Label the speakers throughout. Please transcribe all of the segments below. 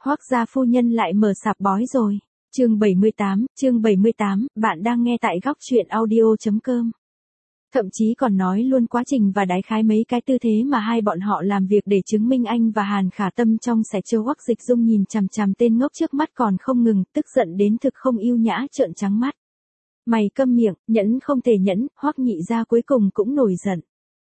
Speaker 1: Hoắc gia phu nhân lại mở sạp bói rồi. Chương 78, bạn đang nghe tại góc truyện audio.com. Thậm chí còn nói luôn quá trình và đái khái mấy cái tư thế mà hai bọn họ làm việc để chứng minh anh và Hàn Khả Tâm trong sẻ trêu. Hoắc Dịch Dung nhìn chằm chằm tên ngốc trước mắt còn không ngừng, tức giận đến thực không yêu nhã trợn trắng mắt. Mày câm miệng, nhẫn không thể nhẫn, Hoắc nhị gia cuối cùng cũng nổi giận.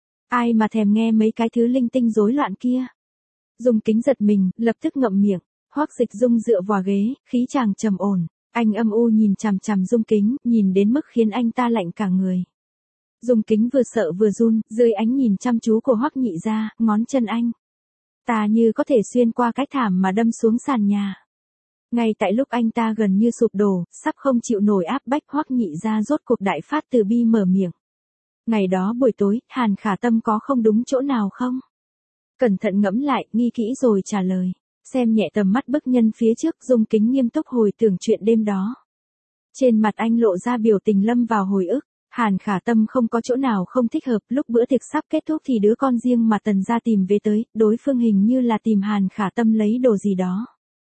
Speaker 1: Ai mà thèm nghe mấy cái thứ linh tinh rối loạn kia. Dung Kính giật mình, lập tức ngậm miệng. Hoắc Dịch Dung dựa vào ghế, khí chàng trầm ổn, anh âm u nhìn chằm chằm Dung Kính, nhìn đến mức khiến anh ta lạnh cả người. Dung Kính vừa sợ vừa run, dưới ánh nhìn chăm chú của Hoắc nhị gia, ngón chân anh ta như có thể xuyên qua cái thảm mà đâm xuống sàn nhà. Ngay tại lúc anh ta gần như sụp đổ, sắp không chịu nổi áp bách, Hoắc nhị gia rốt cuộc đại phát từ bi mở miệng. Ngày đó buổi tối, Hàn Khả Tâm có không đúng chỗ nào không? Cẩn thận ngẫm lại, nghĩ kỹ rồi trả lời. Xem nhẹ tầm mắt bức nhân phía trước, Dung Kính nghiêm túc hồi tưởng chuyện đêm đó. Trên mặt anh lộ ra biểu tình lâm vào hồi ức. Hàn Khả Tâm không có chỗ nào không thích hợp, lúc bữa tiệc sắp kết thúc thì đứa con riêng mà Tần gia tìm về tới, đối phương hình như là tìm Hàn Khả Tâm lấy đồ gì đó.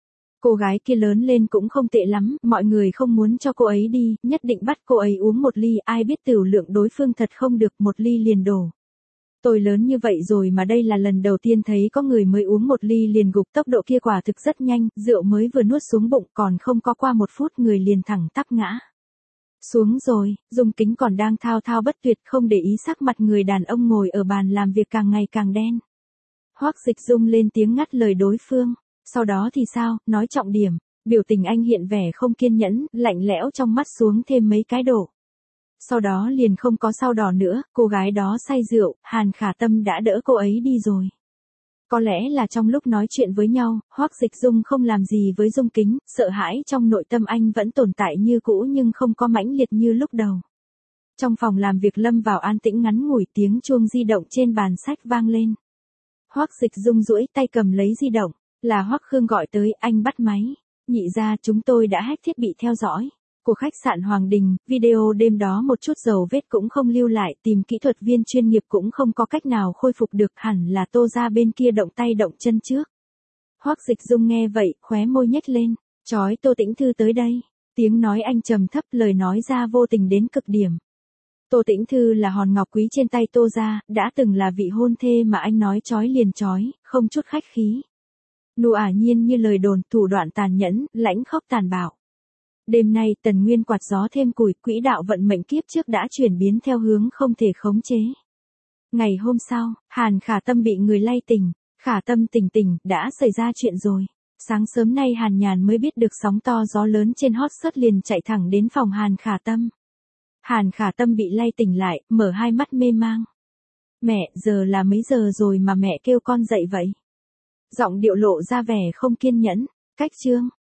Speaker 1: Cô gái kia lớn lên cũng không tệ lắm, mọi người không muốn cho cô ấy đi, nhất định bắt cô ấy uống một ly, ai biết tửu lượng đối phương thật không được, một ly liền đổ. Tôi lớn như vậy rồi mà đây là lần đầu tiên thấy có người mới uống một ly liền gục, tốc độ kia quả thực rất nhanh, rượu mới vừa nuốt xuống bụng còn không có qua một phút người liền thẳng tắp ngã xuống rồi. Dung Kính còn đang thao thao bất tuyệt không để ý sắc mặt người đàn ông ngồi ở bàn làm việc càng ngày càng đen. Hoắc Dịch Dung lên tiếng ngắt lời đối phương. Sau đó thì sao, nói trọng điểm. Biểu tình anh hiện vẻ không kiên nhẫn, lạnh lẽo trong mắt xuống thêm mấy cái đổ. Sau đó liền không có sau đỏ nữa, cô gái đó say rượu, Hàn Khả Tâm đã đỡ cô ấy đi rồi. Có lẽ là trong lúc nói chuyện với nhau, Hoắc Dịch Dung không làm gì với Dung Kính, sợ hãi trong nội tâm anh vẫn tồn tại như cũ nhưng không có mãnh liệt như lúc đầu. Trong phòng làm việc lâm vào an tĩnh ngắn ngủi, tiếng chuông di động trên bàn sách vang lên. Hoắc Dịch Dung duỗi tay cầm lấy di động, là Hoắc Khương gọi tới, anh bắt máy. Nhị gia, chúng tôi đã hack thiết bị theo dõi của khách sạn Hoàng Đình, video đêm đó một chút dấu vết cũng không lưu lại, tìm kỹ thuật viên chuyên nghiệp cũng không có cách nào khôi phục được, hẳn là Tô gia bên kia động tay động chân trước. Hoắc Dịch Dung nghe vậy, khóe môi nhếch lên, chói Tô Tĩnh Thư tới đây. Tiếng nói anh trầm thấp, lời nói ra vô tình đến cực điểm. Tô Tĩnh Thư là hòn ngọc quý trên tay Tô gia, đã từng là vị hôn thê mà anh nói chói liền chói, không chút khách khí. Nụ ả nhiên như lời đồn, thủ đoạn tàn nhẫn, lãnh khốc tàn bạo. Đêm nay Tần Nguyên quạt gió thêm củi, quỹ đạo vận mệnh kiếp trước đã chuyển biến theo hướng không thể khống chế. Ngày hôm sau, Hàn Khả Tâm bị người lay tỉnh. Khả Tâm tỉnh, đã xảy ra chuyện rồi. Sáng sớm nay Hàn Nhàn mới biết được sóng to gió lớn trên hot search liền chạy thẳng đến phòng Hàn Khả Tâm. Hàn Khả Tâm bị lay tỉnh lại, mở hai mắt mê mang. Mẹ, giờ là mấy giờ rồi mà mẹ kêu con dậy vậy? Giọng điệu lộ ra vẻ không kiên nhẫn. Cách chương.